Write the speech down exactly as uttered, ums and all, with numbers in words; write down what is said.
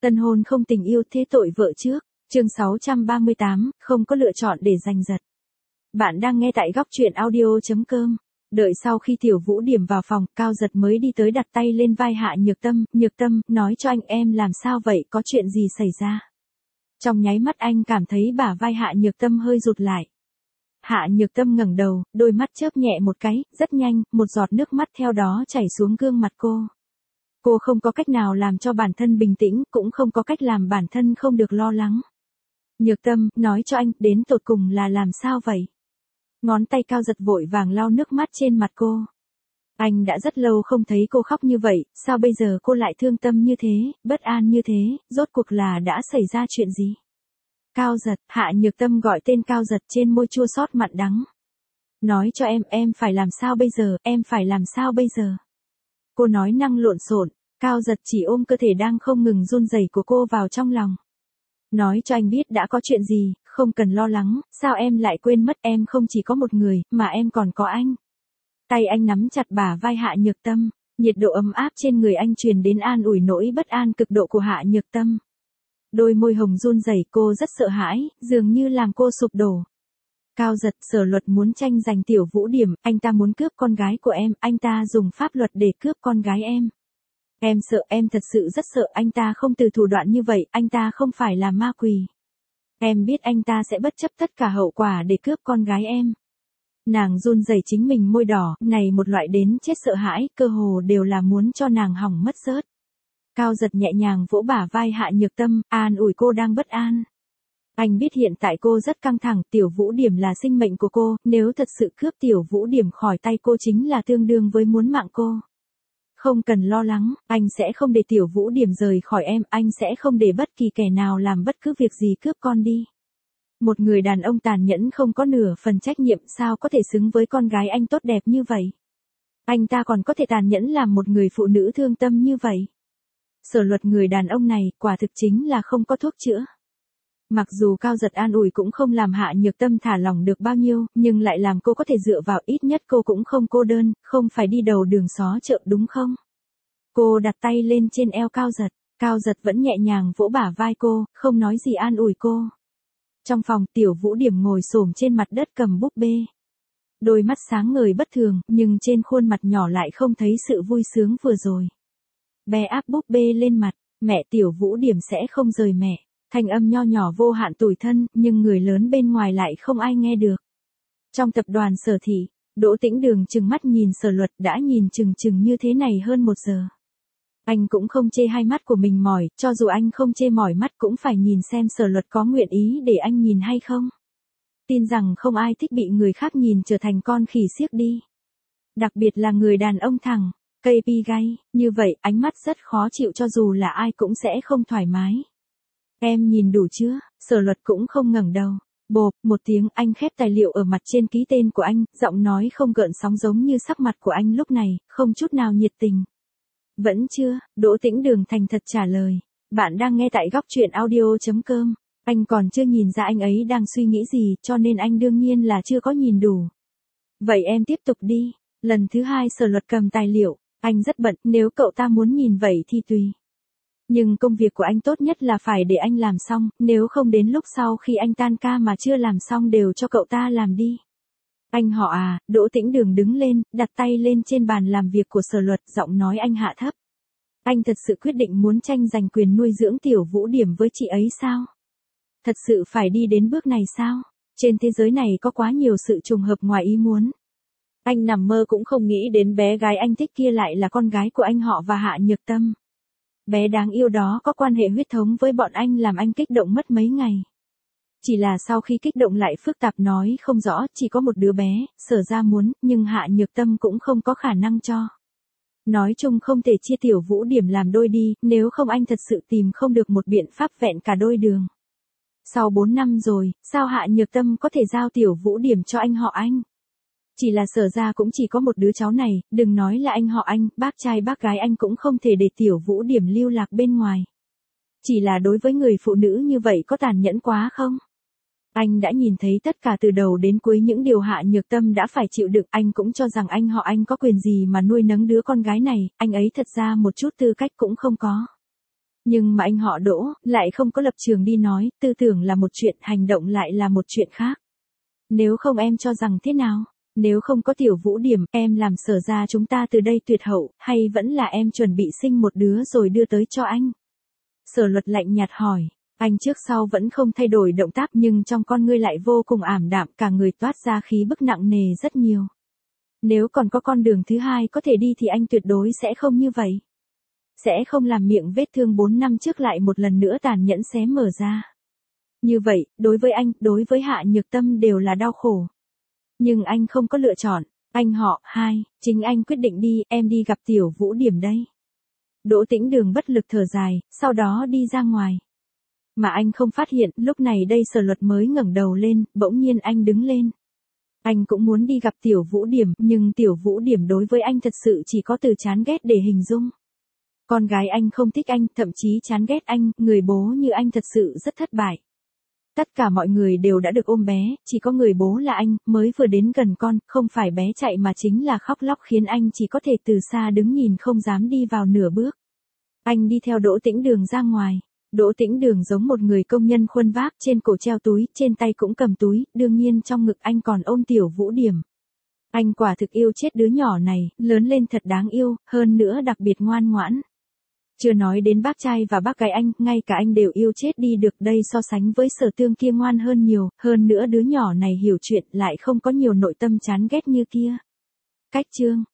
Tân hôn không tình yêu thế tội vợ trước. Chương sáu trăm ba mươi tám, không có lựa chọn để giành giật. Bạn đang nghe tại góc truyện audio chấm com. Đợi sau khi Tiểu Vũ Điểm vào phòng, Cao Giật mới đi tới đặt tay lên vai Hạ Nhược Tâm. Nhược Tâm, nói cho anh em làm sao vậy, có chuyện gì xảy ra? Trong nháy mắt anh cảm thấy bả vai Hạ Nhược Tâm hơi rụt lại. Hạ Nhược Tâm ngẩng đầu, đôi mắt chớp nhẹ một cái, rất nhanh, một giọt nước mắt theo đó chảy xuống gương mặt cô. Cô không có cách nào làm cho bản thân bình tĩnh, cũng không có cách làm bản thân không được lo lắng. Nhược Tâm, nói cho anh, đến tột cùng là làm sao vậy? Ngón tay Cao Giật vội vàng lau nước mắt trên mặt cô. Anh đã rất lâu không thấy cô khóc như vậy, sao bây giờ cô lại thương tâm như thế, bất an như thế, rốt cuộc là đã xảy ra chuyện gì? Cao Giật, Hạ Nhược Tâm gọi tên Cao Giật trên môi chua xót mặn đắng. Nói cho em, em phải làm sao bây giờ, em phải làm sao bây giờ? Cô nói năng lộn xộn, Cao Giật chỉ ôm cơ thể đang không ngừng run rẩy của cô vào trong lòng. Nói cho anh biết đã có chuyện gì, không cần lo lắng, sao em lại quên mất em không chỉ có một người, mà em còn có anh. Tay anh nắm chặt bả vai Hạ Nhược Tâm, nhiệt độ ấm áp trên người anh truyền đến an ủi nỗi bất an cực độ của Hạ Nhược Tâm. Đôi môi hồng run rẩy, cô rất sợ hãi, dường như làm cô sụp đổ. Cao Giật, Sở Luật muốn tranh giành Tiểu Vũ Điểm, anh ta muốn cướp con gái của em, anh ta dùng pháp luật để cướp con gái em. Em sợ, em thật sự rất sợ, anh ta không từ thủ đoạn như vậy, anh ta không phải là ma quỷ. Em biết anh ta sẽ bất chấp tất cả hậu quả để cướp con gái em. Nàng run rẩy chính mình môi đỏ, này một loại đến chết sợ hãi, cơ hồ đều là muốn cho nàng hỏng mất rớt. Cao Giật nhẹ nhàng vỗ bả vai Hạ Nhược Tâm, an ủi cô đang bất an. Anh biết hiện tại cô rất căng thẳng, Tiểu Vũ Điểm là sinh mệnh của cô, nếu thật sự cướp Tiểu Vũ Điểm khỏi tay cô chính là tương đương với muốn mạng cô. Không cần lo lắng, anh sẽ không để Tiểu Vũ Điểm rời khỏi em, anh sẽ không để bất kỳ kẻ nào làm bất cứ việc gì cướp con đi. Một người đàn ông tàn nhẫn không có nửa phần trách nhiệm sao có thể xứng với con gái anh tốt đẹp như vậy. Anh ta còn có thể tàn nhẫn làm một người phụ nữ thương tâm như vậy. Sở Luật, người đàn ông này, quả thực chính là không có thuốc chữa. Mặc dù Cao Giật an ủi cũng không làm Hạ Nhược Tâm thả lỏng được bao nhiêu, nhưng lại làm cô có thể dựa vào, ít nhất cô cũng không cô đơn, không phải đi đầu đường xó chợ đúng không? Cô đặt tay lên trên eo Cao Giật, Cao Giật vẫn nhẹ nhàng vỗ bả vai cô, không nói gì an ủi cô. Trong phòng, Tiểu Vũ Điểm ngồi xổm trên mặt đất cầm búp bê. Đôi mắt sáng ngời bất thường, nhưng trên khuôn mặt nhỏ lại không thấy sự vui sướng vừa rồi. Bé áp búp bê lên mặt, mẹ, Tiểu Vũ Điểm sẽ không rời mẹ. Thanh âm nho nhỏ vô hạn tủi thân, nhưng người lớn bên ngoài lại không ai nghe được. Trong tập đoàn Sở Thị, Đỗ Tĩnh Đường trừng mắt nhìn Sở Luật, đã nhìn chừng chừng như thế này hơn một giờ. Anh cũng không chê hai mắt của mình mỏi, cho dù anh không chê mỏi mắt cũng phải nhìn xem Sở Luật có nguyện ý để anh nhìn hay không. Tin rằng không ai thích bị người khác nhìn trở thành con khỉ xiếc đi. Đặc biệt là người đàn ông thẳng, cây pi gay, như vậy ánh mắt rất khó chịu, cho dù là ai cũng sẽ không thoải mái. Em nhìn đủ chưa? Sở Luật cũng không ngẩng đầu. Bộp, một tiếng, anh khép tài liệu ở mặt trên ký tên của anh, giọng nói không gợn sóng giống như sắc mặt của anh lúc này, không chút nào nhiệt tình. Vẫn chưa, Đỗ Tĩnh Đường thành thật trả lời. Bạn đang nghe tại góc truyện audio chấm com. Anh còn chưa nhìn ra anh ấy đang suy nghĩ gì, cho nên anh đương nhiên là chưa có nhìn đủ. Vậy em tiếp tục đi. Lần thứ hai Sở Luật cầm tài liệu, anh rất bận, nếu cậu ta muốn nhìn vậy thì tùy. Nhưng công việc của anh tốt nhất là phải để anh làm xong, nếu không đến lúc sau khi anh tan ca mà chưa làm xong đều cho cậu ta làm đi. Anh họ à, Đỗ Tĩnh Đường đứng lên, đặt tay lên trên bàn làm việc của Sở Luật, giọng nói anh hạ thấp. Anh thật sự quyết định muốn tranh giành quyền nuôi dưỡng Tiểu Vũ Điểm với chị ấy sao? Thật sự phải đi đến bước này sao? Trên thế giới này có quá nhiều sự trùng hợp ngoài ý muốn. Anh nằm mơ cũng không nghĩ đến bé gái anh thích kia lại là con gái của anh họ và Hạ Nhược Tâm. Bé đáng yêu đó có quan hệ huyết thống với bọn anh làm anh kích động mất mấy ngày. Chỉ là sau khi kích động lại phức tạp nói không rõ, chỉ có một đứa bé, Sở ra muốn, nhưng Hạ Nhược Tâm cũng không có khả năng cho. Nói chung không thể chia Tiểu Vũ Điểm làm đôi đi, nếu không anh thật sự tìm không được một biện pháp vẹn cả đôi đường. Sau bốn năm rồi, sao Hạ Nhược Tâm có thể giao Tiểu Vũ Điểm cho anh họ anh? Chỉ là Sở ra cũng chỉ có một đứa cháu này, đừng nói là anh họ anh, bác trai bác gái anh cũng không thể để Tiểu Vũ Điểm lưu lạc bên ngoài. Chỉ là đối với người phụ nữ như vậy có tàn nhẫn quá không? Anh đã nhìn thấy tất cả từ đầu đến cuối những điều Hạ Nhược Tâm đã phải chịu đựng, anh cũng cho rằng anh họ anh có quyền gì mà nuôi nấng đứa con gái này, anh ấy thật ra một chút tư cách cũng không có. Nhưng mà anh họ Đỗ, lại không có lập trường đi nói, tư tưởng là một chuyện, hành động lại là một chuyện khác. Nếu không em cho rằng thế nào? Nếu không có Tiểu Vũ Điểm, em làm Sở ra chúng ta từ đây tuyệt hậu, hay vẫn là em chuẩn bị sinh một đứa rồi đưa tới cho anh? Sở Luật lạnh nhạt hỏi. Anh trước sau vẫn không thay đổi động tác nhưng trong con ngươi lại vô cùng ảm đạm, cả người toát ra khí bức nặng nề rất nhiều. Nếu còn có con đường thứ hai có thể đi thì anh tuyệt đối sẽ không như vậy. Sẽ không làm miệng vết thương bốn năm trước lại một lần nữa tàn nhẫn xé mở ra. Như vậy, đối với anh, đối với Hạ Nhược Tâm đều là đau khổ. Nhưng anh không có lựa chọn. Anh họ, hai, chính anh quyết định đi, em đi gặp Tiểu Vũ Điểm đây. Đỗ Tĩnh Đường bất lực thở dài, sau đó đi ra ngoài. Mà anh không phát hiện, lúc này đây Sở Luật mới ngẩng đầu lên, bỗng nhiên anh đứng lên. Anh cũng muốn đi gặp Tiểu Vũ Điểm, nhưng Tiểu Vũ Điểm đối với anh thật sự chỉ có từ chán ghét để hình dung. Con gái anh không thích anh, thậm chí chán ghét anh, người bố như anh thật sự rất thất bại. Tất cả mọi người đều đã được ôm bé, chỉ có người bố là anh, mới vừa đến gần con, không phải bé chạy mà chính là khóc lóc khiến anh chỉ có thể từ xa đứng nhìn không dám đi vào nửa bước. Anh đi theo Đỗ Tĩnh Đường ra ngoài. Đỗ Tĩnh Đường giống một người công nhân khuân vác, trên cổ treo túi, trên tay cũng cầm túi, đương nhiên trong ngực anh còn ôm Tiểu Vũ Điểm. Anh quả thực yêu chết đứa nhỏ này, lớn lên thật đáng yêu, hơn nữa đặc biệt ngoan ngoãn. Chưa nói đến bác trai và bác gái anh, ngay cả anh đều yêu chết đi được, đây so sánh với Sở Tương kia ngoan hơn nhiều, hơn nữa đứa nhỏ này hiểu chuyện lại không có nhiều nội tâm chán ghét như kia. Cách chương